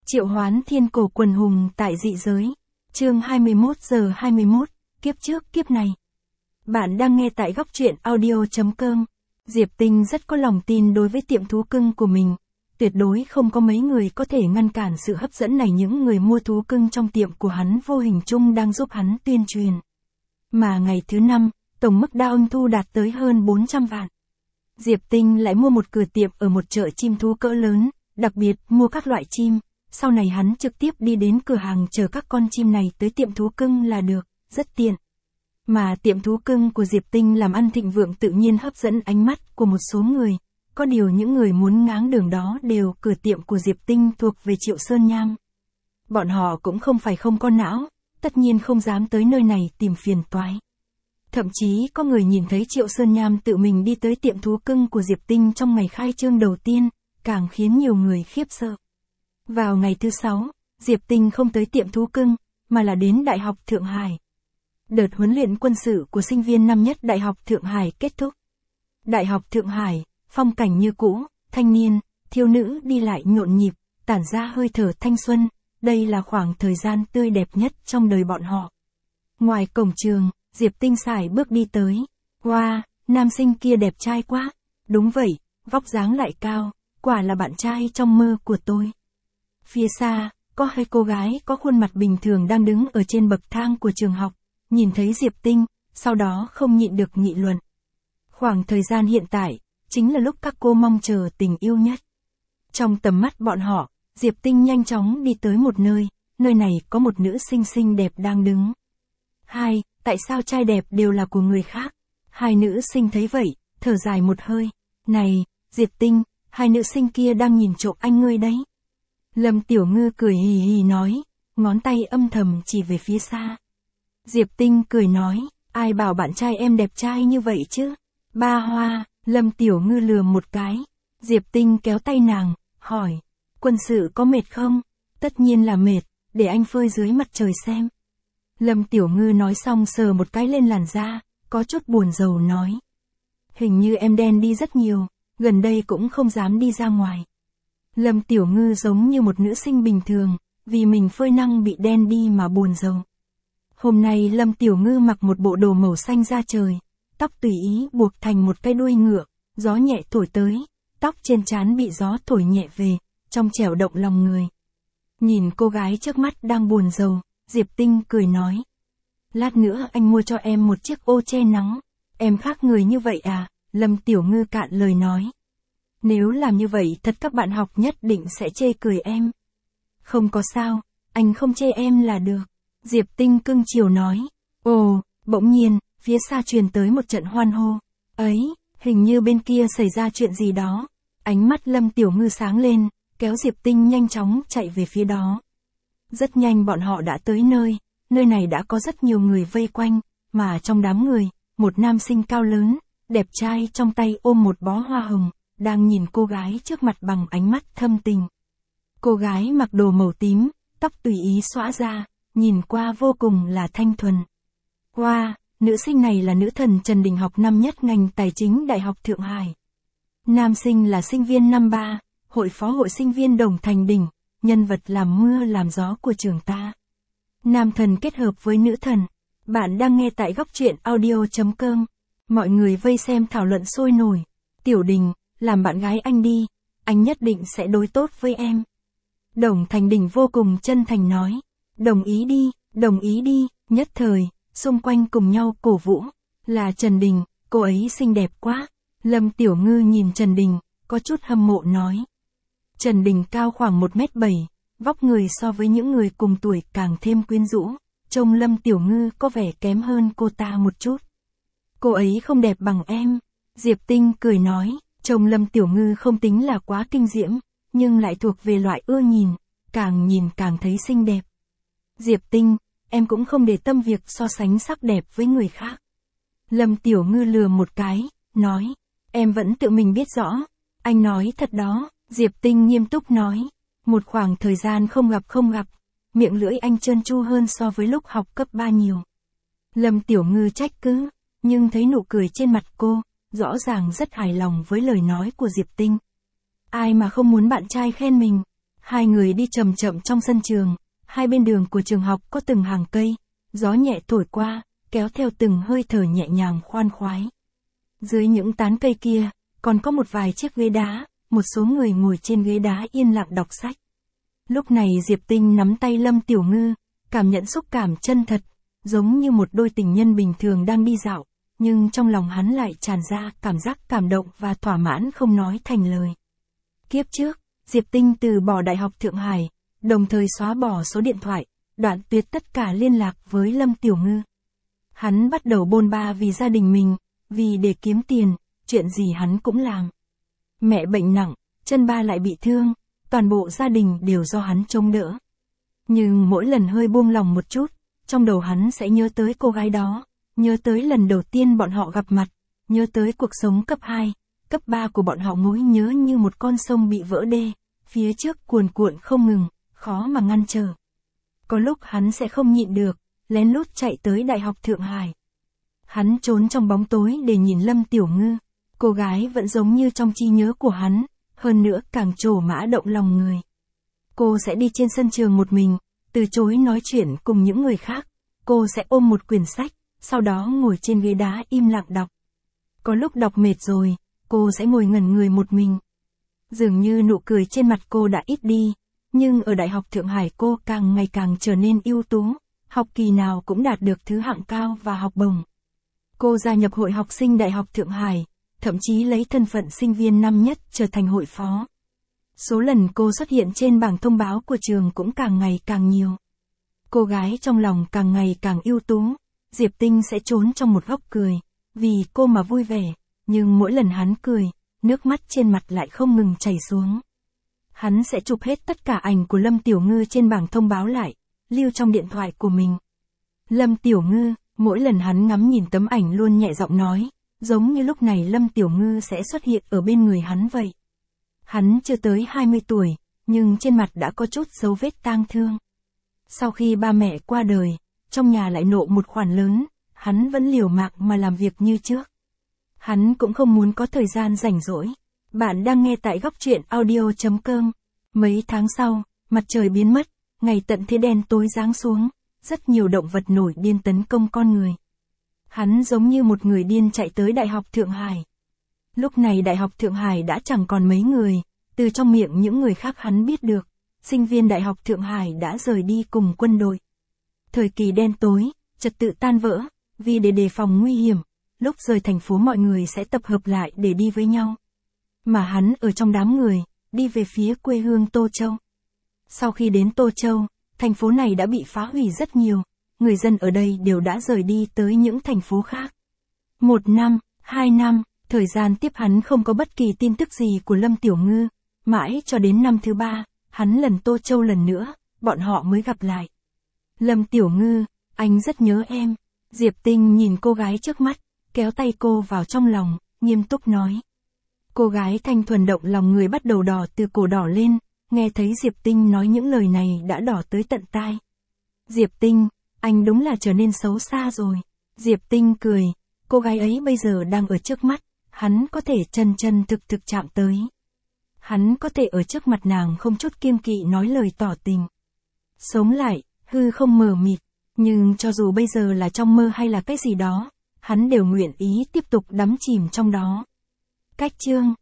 Triệu hoán thiên cổ quần hùng tại dị giới. Chương 21:21, kiếp trước kiếp này. Bạn đang nghe tại góc truyện audio.com. Diệp Tinh rất có lòng tin đối với tiệm thú cưng của mình. Tuyệt đối không có mấy người có thể ngăn cản sự hấp dẫn này, những người mua thú cưng trong tiệm của hắn vô hình chung đang giúp hắn tuyên truyền. Mà ngày thứ 5, tổng mức đao thu đạt tới hơn 400 vạn. Diệp Tinh lại mua một cửa tiệm ở một chợ chim thú cỡ lớn, đặc biệt mua các loại chim. Sau này hắn trực tiếp đi đến cửa hàng chờ các con chim này tới tiệm thú cưng là được, rất tiện. Mà tiệm thú cưng của Diệp Tinh làm ăn thịnh vượng tự nhiên hấp dẫn ánh mắt của một số người. Có điều những người muốn ngáng đường đó đều cửa tiệm của Diệp Tinh thuộc về Triệu Sơn Nham. Bọn họ cũng không phải không có não, tất nhiên không dám tới nơi này tìm phiền toái. Thậm chí có người nhìn thấy Triệu Sơn Nham tự mình đi tới tiệm thú cưng của Diệp Tinh trong ngày khai trương đầu tiên, càng khiến nhiều người khiếp sợ. Vào ngày thứ 6, Diệp Tinh không tới tiệm thú cưng, mà là đến Đại học Thượng Hải. Đợt huấn luyện quân sự của sinh viên năm nhất Đại học Thượng Hải kết thúc. Đại học Thượng Hải, phong cảnh như cũ, thanh niên, thiếu nữ đi lại nhộn nhịp, tản ra hơi thở thanh xuân, đây là khoảng thời gian tươi đẹp nhất trong đời bọn họ. Ngoài cổng trường, Diệp Tinh sải bước đi tới. Wow, nam sinh kia đẹp trai quá. Đúng vậy, vóc dáng lại cao, quả là bạn trai trong mơ của tôi. Phía xa, có hai cô gái có khuôn mặt bình thường đang đứng ở trên bậc thang của trường học, nhìn thấy Diệp Tinh, sau đó không nhịn được nghị luận. Khoảng thời gian hiện tại, chính là lúc các cô mong chờ tình yêu nhất. Trong tầm mắt bọn họ, Diệp Tinh nhanh chóng đi tới một nơi này có một nữ sinh xinh đẹp đang đứng. Tại sao trai đẹp đều là của người khác? Hai nữ sinh thấy vậy, thở dài một hơi. Này, Diệp Tinh, hai nữ sinh kia đang nhìn trộm anh ngươi đấy. Lâm Tiểu Ngư cười hì hì nói, ngón tay âm thầm chỉ về phía xa. Diệp Tinh cười nói, ai bảo bạn trai em đẹp trai như vậy chứ? Ba hoa, Lâm Tiểu Ngư lừa một cái. Diệp Tinh kéo tay nàng, hỏi, quân sự có mệt không? Tất nhiên là mệt, để anh phơi dưới mặt trời xem. Lâm Tiểu Ngư nói xong sờ một cái lên làn da, có chút buồn rầu nói. Hình như em đen đi rất nhiều, gần đây cũng không dám đi ra ngoài. Lâm Tiểu Ngư giống như một nữ sinh bình thường, vì mình phơi nắng bị đen đi mà buồn rầu. Hôm nay Lâm Tiểu Ngư mặc một bộ đồ màu xanh da trời, tóc tùy ý buộc thành một cái đuôi ngựa, gió nhẹ thổi tới, tóc trên trán bị gió thổi nhẹ về, trong trẻo động lòng người. Nhìn cô gái trước mắt đang buồn rầu, Diệp Tinh cười nói. Lát nữa anh mua cho em một chiếc ô che nắng. Em khác người như vậy à? Lâm Tiểu Ngư cạn lời nói. Nếu làm như vậy thật các bạn học nhất định sẽ chê cười em. Không có sao, anh không chê em là được. Diệp Tinh cưng chiều nói. Ồ, bỗng nhiên, phía xa truyền tới một trận hoan hô. Ấy, hình như bên kia xảy ra chuyện gì đó. Ánh mắt Lâm Tiểu Ngư sáng lên, kéo Diệp Tinh nhanh chóng chạy về phía đó. Rất nhanh bọn họ đã tới nơi này đã có rất nhiều người vây quanh, mà trong đám người, một nam sinh cao lớn, đẹp trai trong tay ôm một bó hoa hồng, đang nhìn cô gái trước mặt bằng ánh mắt thâm tình. Cô gái mặc đồ màu tím, tóc tùy ý xõa ra, nhìn qua vô cùng là thanh thuần. Wow, nữ sinh này là nữ thần Trần Đình học năm nhất ngành tài chính Đại học Thượng Hải. Nam sinh là sinh viên năm 3, hội phó hội sinh viên Đồng Thành Đỉnh, nhân vật làm mưa làm gió của trường ta. Nam thần kết hợp với nữ thần. Bạn đang nghe tại góc truyện audio.com. Mọi người vây xem thảo luận sôi nổi. Tiểu Đình, làm bạn gái anh đi, anh nhất định sẽ đối tốt với em. Đồng Thành Đỉnh vô cùng chân thành nói. Đồng ý đi, nhất thời, xung quanh cùng nhau cổ vũ. Là Trần Đình, cô ấy xinh đẹp quá. Lâm Tiểu Ngư nhìn Trần Đình, có chút hâm mộ nói. Trần Đình cao khoảng 1m7, vóc người so với những người cùng tuổi càng thêm quyến rũ, trông Lâm Tiểu Ngư có vẻ kém hơn cô ta một chút. Cô ấy không đẹp bằng em, Diệp Tinh cười nói, trông Lâm Tiểu Ngư không tính là quá kinh diễm, nhưng lại thuộc về loại ưa nhìn càng thấy xinh đẹp. Diệp Tinh, em cũng không để tâm việc so sánh sắc đẹp với người khác. Lâm Tiểu Ngư lừa một cái, nói, em vẫn tự mình biết rõ, anh nói thật đó. Diệp Tinh nghiêm túc nói, một khoảng thời gian không gặp, miệng lưỡi anh trơn tru hơn so với lúc học cấp 3 nhiều. Lâm Tiểu Ngư trách cứ, nhưng thấy nụ cười trên mặt cô, rõ ràng rất hài lòng với lời nói của Diệp Tinh. Ai mà không muốn bạn trai khen mình. Hai người đi chậm chậm trong sân trường, hai bên đường của trường học có từng hàng cây, gió nhẹ thổi qua, kéo theo từng hơi thở nhẹ nhàng khoan khoái. Dưới những tán cây kia, còn có một vài chiếc ghế đá, một số người ngồi trên ghế đá yên lặng đọc sách. Lúc này Diệp Tinh nắm tay Lâm Tiểu Ngư, cảm nhận xúc cảm chân thật, giống như một đôi tình nhân bình thường đang đi dạo, nhưng trong lòng hắn lại tràn ra cảm giác cảm động và thỏa mãn không nói thành lời. Kiếp trước, Diệp Tinh từ bỏ Đại học Thượng Hải, đồng thời xóa bỏ số điện thoại, đoạn tuyệt tất cả liên lạc với Lâm Tiểu Ngư. Hắn bắt đầu bôn ba vì gia đình mình, vì để kiếm tiền, chuyện gì hắn cũng làm. Mẹ bệnh nặng, chân ba lại bị thương, toàn bộ gia đình đều do hắn trông đỡ. Nhưng mỗi lần hơi buông lòng một chút, trong đầu hắn sẽ nhớ tới cô gái đó, nhớ tới lần đầu tiên bọn họ gặp mặt, nhớ tới cuộc sống cấp 2, cấp 3 của bọn họ mối nhớ như một con sông bị vỡ đê, phía trước cuồn cuộn không ngừng, khó mà ngăn trở. Có lúc hắn sẽ không nhịn được, lén lút chạy tới Đại học Thượng Hải. Hắn trốn trong bóng tối để nhìn Lâm Tiểu Ngư, cô gái vẫn giống như trong trí nhớ của hắn, hơn nữa càng trổ mã động lòng người. Cô sẽ đi trên sân trường một mình, từ chối nói chuyện cùng những người khác, cô sẽ ôm một quyển sách, sau đó ngồi trên ghế đá im lặng đọc. Có lúc đọc mệt rồi, cô sẽ ngồi ngẩn người một mình. Dường như nụ cười trên mặt cô đã ít đi, nhưng ở Đại học Thượng Hải cô càng ngày càng trở nên ưu tú, học kỳ nào cũng đạt được thứ hạng cao và học bổng. Cô gia nhập hội học sinh Đại học Thượng Hải, thậm chí lấy thân phận sinh viên năm nhất trở thành hội phó. Số lần cô xuất hiện trên bảng thông báo của trường cũng càng ngày càng nhiều. Cô gái trong lòng càng ngày càng ưu tú, Diệp Tinh sẽ trốn trong một góc cười, vì cô mà vui vẻ, nhưng mỗi lần hắn cười, nước mắt trên mặt lại không ngừng chảy xuống. Hắn sẽ chụp hết tất cả ảnh của Lâm Tiểu Ngư trên bảng thông báo lại, lưu trong điện thoại của mình. Lâm Tiểu Ngư, mỗi lần hắn ngắm nhìn tấm ảnh luôn nhẹ giọng nói, giống như lúc này Lâm Tiểu Ngư sẽ xuất hiện ở bên người hắn vậy. Hắn chưa tới 20 tuổi, nhưng trên mặt đã có chút dấu vết tang thương. Sau khi ba mẹ qua đời, trong nhà lại nộ một khoản lớn, hắn vẫn liều mạng mà làm việc như trước. Hắn cũng không muốn có thời gian rảnh rỗi. Bạn đang nghe tại góc truyện audio.com. Mấy tháng sau, mặt trời biến mất, ngày tận thế đen tối giáng xuống, rất nhiều động vật nổi điên tấn công con người. Hắn giống như một người điên chạy tới Đại học Thượng Hải. Lúc này Đại học Thượng Hải đã chẳng còn mấy người, từ trong miệng những người khác hắn biết được, sinh viên Đại học Thượng Hải đã rời đi cùng quân đội. Thời kỳ đen tối, trật tự tan vỡ, vì để đề phòng nguy hiểm, lúc rời thành phố mọi người sẽ tập hợp lại để đi với nhau. Mà hắn ở trong đám người, đi về phía quê hương Tô Châu. Sau khi đến Tô Châu, thành phố này đã bị phá hủy rất nhiều, người dân ở đây đều đã rời đi tới những thành phố khác. 1 năm, 2 năm, thời gian tiếp hắn không có bất kỳ tin tức gì của Lâm Tiểu Ngư, mãi cho đến năm thứ 3, hắn lần Tô Châu lần nữa, bọn họ mới gặp lại. Lâm Tiểu Ngư, anh rất nhớ em. Diệp Tinh nhìn cô gái trước mắt, kéo tay cô vào trong lòng, nghiêm túc nói. Cô gái thanh thuần động lòng người bắt đầu đỏ từ cổ đỏ lên, nghe thấy Diệp Tinh nói những lời này đã đỏ tới tận tai. Diệp Tinh, anh đúng là trở nên xấu xa rồi. Diệp Tinh cười, cô gái ấy bây giờ đang ở trước mắt, hắn có thể chân chân thực thực chạm tới. Hắn có thể ở trước mặt nàng không chút kiêng kỵ nói lời tỏ tình. Sống lại, hư không mờ mịt, nhưng cho dù bây giờ là trong mơ hay là cái gì đó, hắn đều nguyện ý tiếp tục đắm chìm trong đó. Cách chương